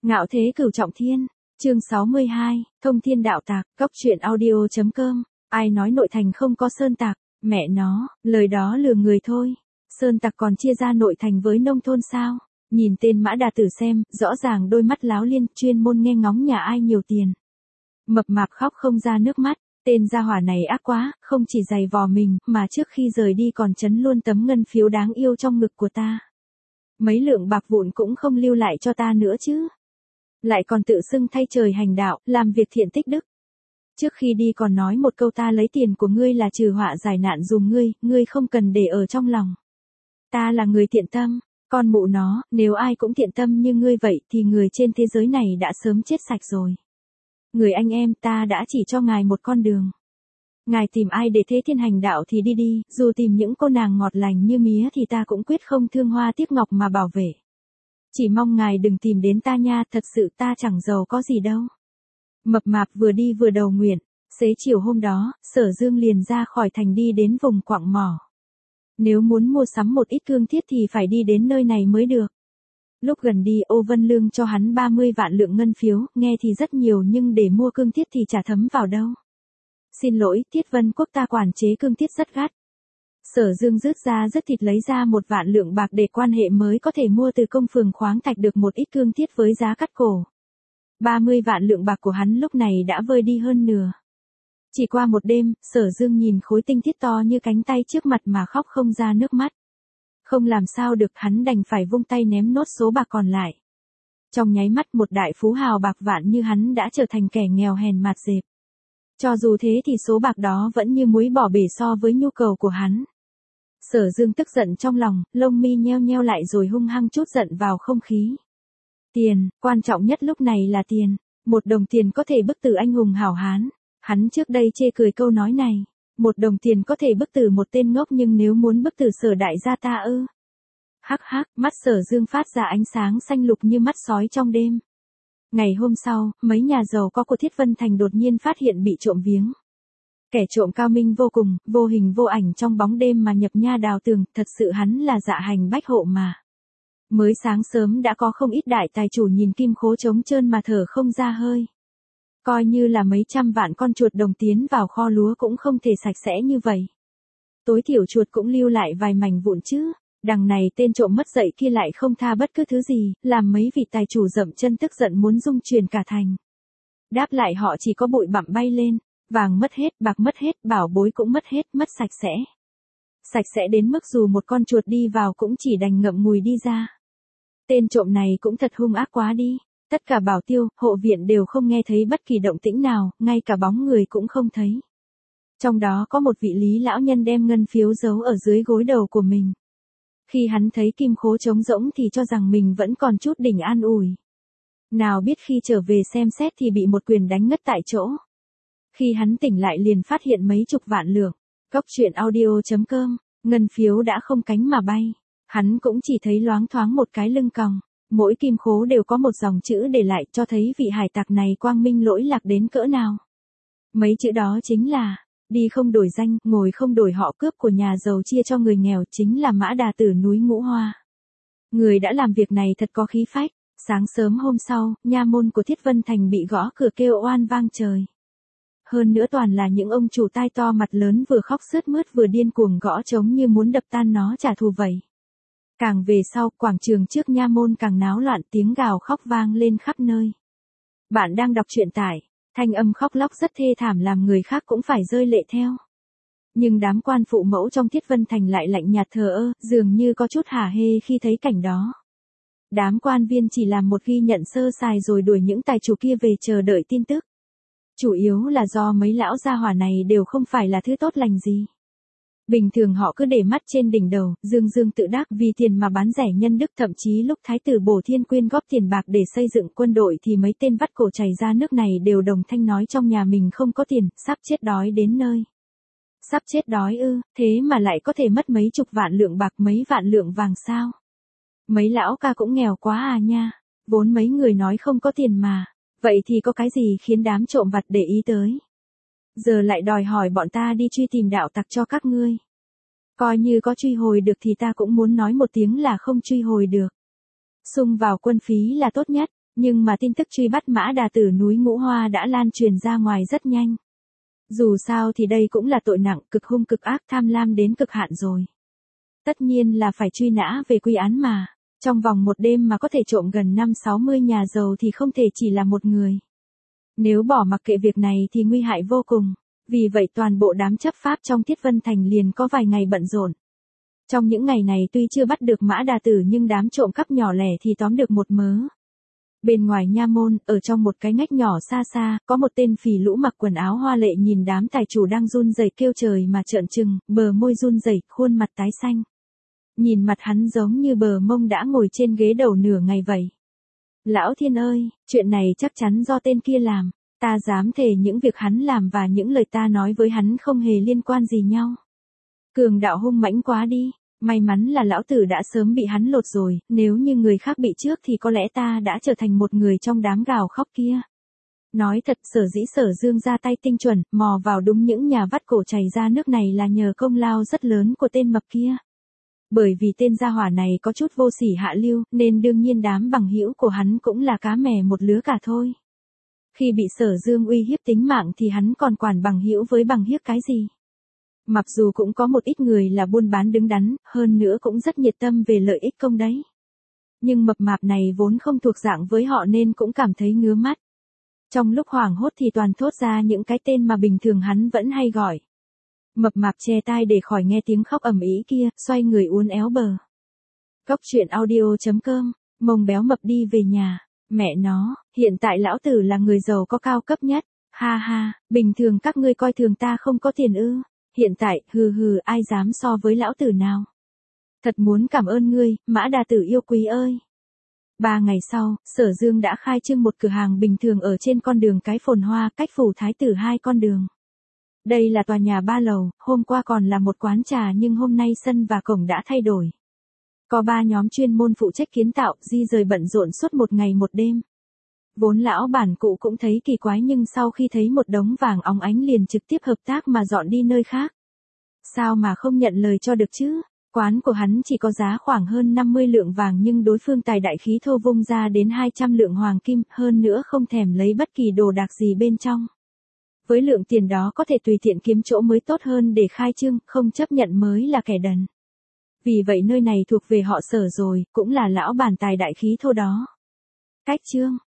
Ngạo thế cửu trọng thiên, chương 62, thông thiên đạo tạc, cốc truyện audio.com, ai nói nội thành không có sơn tạc, mẹ nó, lời đó lừa người thôi. Sơn tạc còn chia ra nội thành với nông thôn sao? Nhìn tên Mã Đà Tử xem, rõ ràng đôi mắt láo liên, chuyên môn nghe ngóng nhà ai nhiều tiền. Mập mạp khóc không ra nước mắt, tên gia hỏa này ác quá, không chỉ giày vò mình, mà trước khi rời đi còn chấn luôn tấm ngân phiếu đáng yêu trong ngực của ta. Mấy lượng bạc vụn cũng không lưu lại cho ta nữa chứ. Lại còn tự xưng thay trời hành đạo, làm việc thiện tích đức. Trước khi đi còn nói một câu ta lấy tiền của ngươi là trừ họa giải nạn dùm ngươi không cần để ở trong lòng. Ta là người thiện tâm, con mụ nó, nếu ai cũng thiện tâm như ngươi vậy thì người trên thế giới này đã sớm chết sạch rồi. Người anh em, ta đã chỉ cho ngài một con đường. Ngài tìm ai để thế thiên hành đạo thì đi đi, dù tìm những cô nàng ngọt lành như mía thì ta cũng quyết không thương hoa tiếc ngọc mà bảo vệ. Chỉ mong ngài đừng tìm đến ta nha, thật sự ta chẳng giàu có gì đâu. Mập mạp vừa đi vừa đầu nguyện, xế chiều hôm đó, Sở Dương liền ra khỏi thành đi đến vùng quặng mỏ. Nếu muốn mua sắm một ít cương thiết thì phải đi đến nơi này mới được. Lúc gần đi Ô Vân Lương cho hắn 30 vạn lượng ngân phiếu, nghe thì rất nhiều nhưng để mua cương thiết thì chả thấm vào đâu. Xin lỗi, Thiết Vân Quốc ta quản chế cương thiết rất gắt. Sở Dương rứt thịt lấy ra 1 vạn lượng bạc để quan hệ mới có thể mua từ công phường khoáng thạch được một ít cương thiết với giá cắt cổ. 30 vạn lượng bạc của hắn lúc này đã vơi đi hơn nửa. Chỉ qua một đêm, Sở Dương nhìn khối tinh thiết to như cánh tay trước mặt mà khóc không ra nước mắt. Không làm sao được, hắn đành phải vung tay ném nốt số bạc còn lại. Trong nháy mắt một đại phú hào bạc vạn như hắn đã trở thành kẻ nghèo hèn mạt dẹp. Cho dù thế thì số bạc đó vẫn như muối bỏ bể so với nhu cầu của hắn. Sở Dương tức giận trong lòng, lông mi nheo nheo lại rồi hung hăng trút giận vào không khí. Tiền, quan trọng nhất lúc này là tiền. 1 đồng tiền có thể bức tử anh hùng hảo hán. Hắn trước đây chê cười câu nói này. 1 đồng tiền có thể bức tử một tên ngốc nhưng nếu muốn bức tử Sở đại gia ta ư. Hắc hắc, mắt Sở Dương phát ra ánh sáng xanh lục như mắt sói trong đêm. Ngày hôm sau, mấy nhà giàu có của Thiết Vân Thành đột nhiên phát hiện bị trộm viếng. Kẻ trộm cao minh vô cùng, vô hình vô ảnh trong bóng đêm mà nhập nha đào tường, thật sự hắn là dạ hành bách hộ mà. Mới sáng sớm đã có không ít đại tài chủ nhìn kim khố trống trơn mà thở không ra hơi. Coi như là mấy trăm vạn con chuột đồng tiến vào kho lúa cũng không thể sạch sẽ như vậy. Tối thiểu chuột cũng lưu lại vài mảnh vụn chứ. Đằng này tên trộm mất dạy kia lại không tha bất cứ thứ gì, làm mấy vị tài chủ dậm chân tức giận muốn dung truyền cả thành. Đáp lại họ chỉ có bụi bặm bay lên, vàng mất hết, bạc mất hết, bảo bối cũng mất hết, mất sạch sẽ. Sạch sẽ đến mức dù một con chuột đi vào cũng chỉ đành ngậm ngùi đi ra. Tên trộm này cũng thật hung ác quá đi, tất cả bảo tiêu, hộ viện đều không nghe thấy bất kỳ động tĩnh nào, ngay cả bóng người cũng không thấy. Trong đó có một vị Lý lão nhân đem ngân phiếu giấu ở dưới gối đầu của mình. Khi hắn thấy kim khố trống rỗng thì cho rằng mình vẫn còn chút đỉnh an ủi. Nào biết khi trở về xem xét thì bị một quyền đánh ngất tại chỗ. Khi hắn tỉnh lại liền phát hiện mấy chục vạn lượng. Cốc truyện audio.com, ngân phiếu đã không cánh mà bay. Hắn cũng chỉ thấy loáng thoáng một cái lưng còng. Mỗi kim khố đều có một dòng chữ để lại cho thấy vị hải tặc này quang minh lỗi lạc đến cỡ nào. Mấy chữ đó chính là: đi không đổi danh, ngồi không đổi họ, cướp của nhà giàu chia cho người nghèo, chính là Mã Đà Tử núi Ngũ Hoa. Người đã làm việc này thật có khí phách. Sáng sớm hôm sau, nha môn của Thiết Vân Thành bị gõ cửa kêu oan vang trời. Hơn nữa toàn là những ông chủ tai to mặt lớn vừa khóc sướt mướt vừa điên cuồng gõ trống như muốn đập tan nó trả thù vậy. Càng về sau, quảng trường trước nha môn càng náo loạn, tiếng gào khóc vang lên khắp nơi. Bạn đang đọc truyện tại thanh âm khóc lóc rất thê thảm làm người khác cũng phải rơi lệ theo. Nhưng đám quan phụ mẫu trong Thiết Vân Thành lại lạnh nhạt thờ ơ, dường như có chút hả hê khi thấy cảnh đó. Đám quan viên chỉ làm một ghi nhận sơ sài rồi đuổi những tài chủ kia về chờ đợi tin tức. Chủ yếu là do mấy lão gia hỏa này đều không phải là thứ tốt lành gì. Bình thường họ cứ để mắt trên đỉnh đầu, dương dương tự đắc vì tiền mà bán rẻ nhân đức, thậm chí lúc Thái tử Bổ Thiên quyên góp tiền bạc để xây dựng quân đội thì mấy tên vắt cổ chảy ra nước này đều đồng thanh nói trong nhà mình không có tiền, sắp chết đói đến nơi. Sắp chết đói ư, thế mà lại có thể mất mấy chục vạn lượng bạc, mấy vạn lượng vàng sao? Mấy lão ca cũng nghèo quá à nha, vốn mấy người nói không có tiền mà, vậy thì có cái gì khiến đám trộm vặt để ý tới? Giờ lại đòi hỏi bọn ta đi truy tìm đạo tặc cho các ngươi. Coi như có truy hồi được thì ta cũng muốn nói một tiếng là không truy hồi được. Xung vào quân phí là tốt nhất, Nhưng mà tin tức truy bắt Mã Đà Tử núi Ngũ Hoa đã lan truyền ra ngoài rất nhanh. Dù sao thì đây cũng là tội nặng, cực hung cực ác, tham lam đến cực hạn rồi. Tất nhiên là phải truy nã về quy án mà. Trong vòng một đêm mà có thể trộm gần 50-60 nhà giàu thì không thể chỉ là một người. Nếu bỏ mặc kệ việc này thì nguy hại vô cùng. Vì vậy toàn bộ đám chấp pháp trong Thiết Vân Thành liền có vài ngày bận rộn. Trong những ngày này tuy chưa bắt được Mã Đà Tử nhưng đám trộm cắp nhỏ lẻ thì tóm được một mớ. Bên ngoài nha môn, ở trong một cái ngách nhỏ xa xa, có một tên phì lũ mặc quần áo hoa lệ nhìn đám tài chủ đang run rẩy kêu trời mà trợn trừng, bờ môi run rẩy, khuôn mặt tái xanh. Nhìn mặt hắn giống như bờ mông đã ngồi trên ghế đầu nửa ngày vậy. Lão Thiên ơi, chuyện này chắc chắn do tên kia làm. Ta dám thề những việc hắn làm và những lời ta nói với hắn không hề liên quan gì nhau. Cường đạo hung mãnh quá đi. May mắn là lão tử đã sớm bị hắn lột rồi, nếu như người khác bị trước thì có lẽ ta đã trở thành một người trong đám gào khóc kia. Nói thật, sở dĩ Sở Dương ra tay tinh chuẩn, mò vào đúng những nhà vắt cổ chảy ra nước này là nhờ công lao rất lớn của tên mập kia. Bởi vì tên gia hỏa này có chút vô sỉ hạ lưu, nên đương nhiên đám bằng hữu của hắn cũng là cá mè một lứa cả thôi. Khi bị Sở Dương uy hiếp tính mạng thì hắn còn quản bằng hữu với bằng hiếp cái gì? Mặc dù cũng có một ít người là buôn bán đứng đắn, hơn nữa cũng rất nhiệt tâm về lợi ích công đấy. Nhưng mập mạp này vốn không thuộc dạng với họ nên cũng cảm thấy ngứa mắt. Trong lúc hoảng hốt thì toàn thốt ra những cái tên mà bình thường hắn vẫn hay gọi. Mập mạp che tai để khỏi nghe tiếng khóc ầm ĩ kia, xoay người uốn éo bờ. Cóc truyện audio.com, mông béo mập đi về nhà. Mẹ nó, hiện tại lão tử là người giàu có cao cấp nhất. Ha ha, bình thường các ngươi coi thường ta không có tiền ư. Hiện tại, ai dám so với lão tử nào. Thật muốn cảm ơn ngươi, Mã Đà Tử yêu quý ơi. 3 ngày sau, Sở Dương đã khai trương một cửa hàng bình thường ở trên con đường Cái Phồn Hoa, cách Phủ Thái Tử 2 con đường. Đây là tòa nhà 3 lầu, hôm qua còn là một quán trà nhưng hôm nay sân và cổng đã thay đổi. Có 3 nhóm chuyên môn phụ trách kiến tạo, di rời bận rộn suốt một ngày một đêm. Vốn lão bản cụ cũng thấy kỳ quái nhưng sau khi thấy một đống vàng óng ánh liền trực tiếp hợp tác mà dọn đi nơi khác. Sao mà không nhận lời cho được chứ? Quán của hắn chỉ có giá khoảng hơn 50 lượng vàng nhưng đối phương tài đại khí thô vung ra đến 200 lượng hoàng kim, hơn nữa không thèm lấy bất kỳ đồ đạc gì bên trong. Với lượng tiền đó có thể tùy tiện kiếm chỗ mới tốt hơn để khai trương, không chấp nhận mới là kẻ đần. Vì vậy nơi này thuộc về họ Sở rồi, cũng là lão bản tài đại khí thô đó. Cách chương